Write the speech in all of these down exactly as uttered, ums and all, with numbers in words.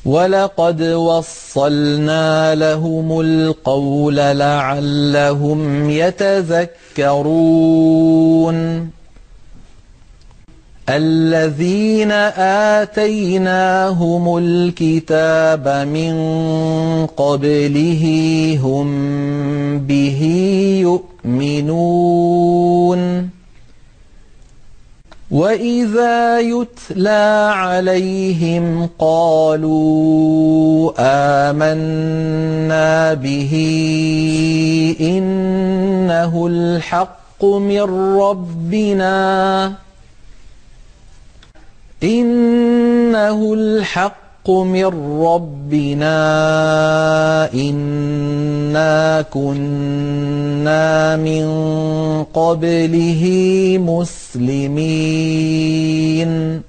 وَلَقَدْ وَصَّلْنَا لَهُمُ الْقَوْلَ لَعَلَّهُمْ يَتَذَكَّرُونَ الَّذِينَ آتَيْنَاهُمُ الْكِتَابَ مِنْ قَبْلِهِ هُمْ بِهِ يُؤْمِنُونَ وَإِذَا يُتْلَى عَلَيْهِمْ قَالُوا آمَنَّا بِهِ إِنَّهُ الْحَقُّ مِنْ رَبِّنَا إِنَّهُ الْحَقُّ مِنْ رَبِّنَا إِنَّا كُنَّا مِنْ قَبْلِهِ مُسْلِمِينَ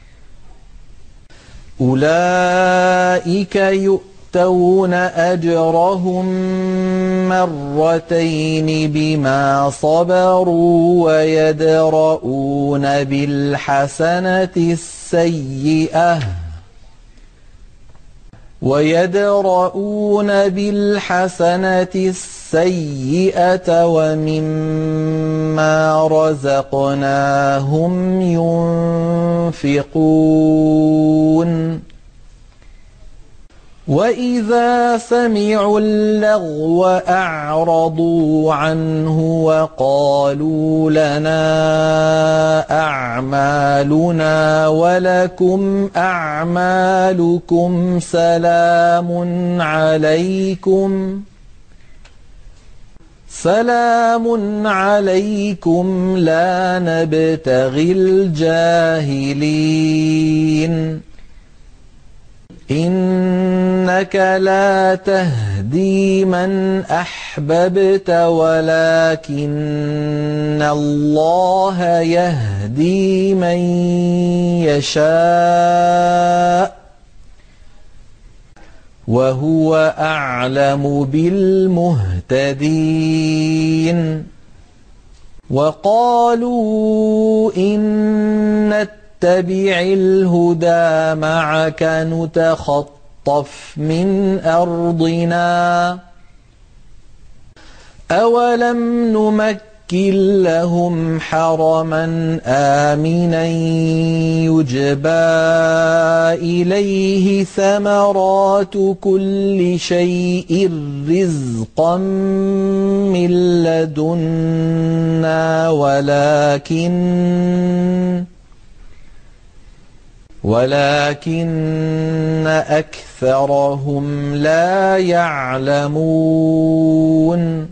أُولَئِكَ يُؤْتَوْنَ أَجْرَهُمْ مرتين بما صبروا ويدرؤون بالحسنة السيئة ويدرؤون بالحسنة السيئة ومما رزقناهم ينفقون وَإِذَا سَمِعُوا اللَّغْوَ أَعْرَضُوا عَنْهُ وَقَالُوا لَنَا أَعْمَالُنَا وَلَكُمْ أَعْمَالُكُمْ سَلَامٌ عَلَيْكُمْ سَلَامٌ عَلَيْكُمْ لَا نَبْتَغِي الْجَاهِلِينَ إِنَّكَ لَا تَهْدِي مَنْ أَحْبَبْتَ وَلَكِنَّ اللَّهَ يَهْدِي مَنْ يَشَاءُ وَهُوَ أَعْلَمُ بِالْمُهْتَدِينَ وَقَالُوا إِنَّ نتبع الهدى معك نتخطف من أرضنا أولم نمكن لهم حرما آمنا يجبى إليه ثمرات كل شيء رزقا من لدنا ولكن ولكن أكثرهم لا يعلمون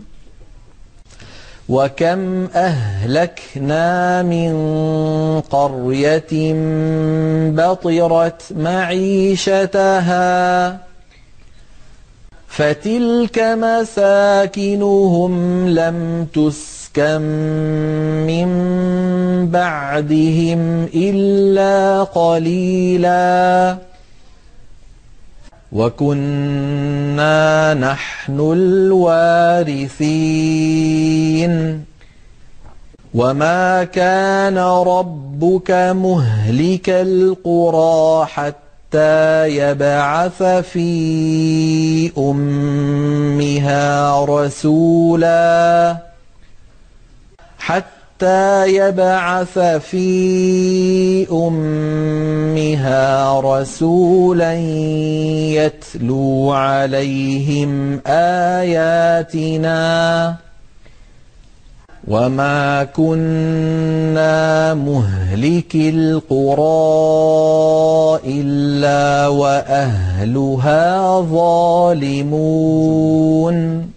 وكم أهلكنا من قرية بطرت معيشتها فتلك مساكنهم لم تسكن من بعدهم إلا قليلا وكنا نحن الوارثين وما كان ربك مهلك القرى حتى يبعث في أمها رسولا حتى يبعث في أمها رسولا يتلو عليهم آياتنا وما كنا مهلك القرى إلا وأهلها ظالمون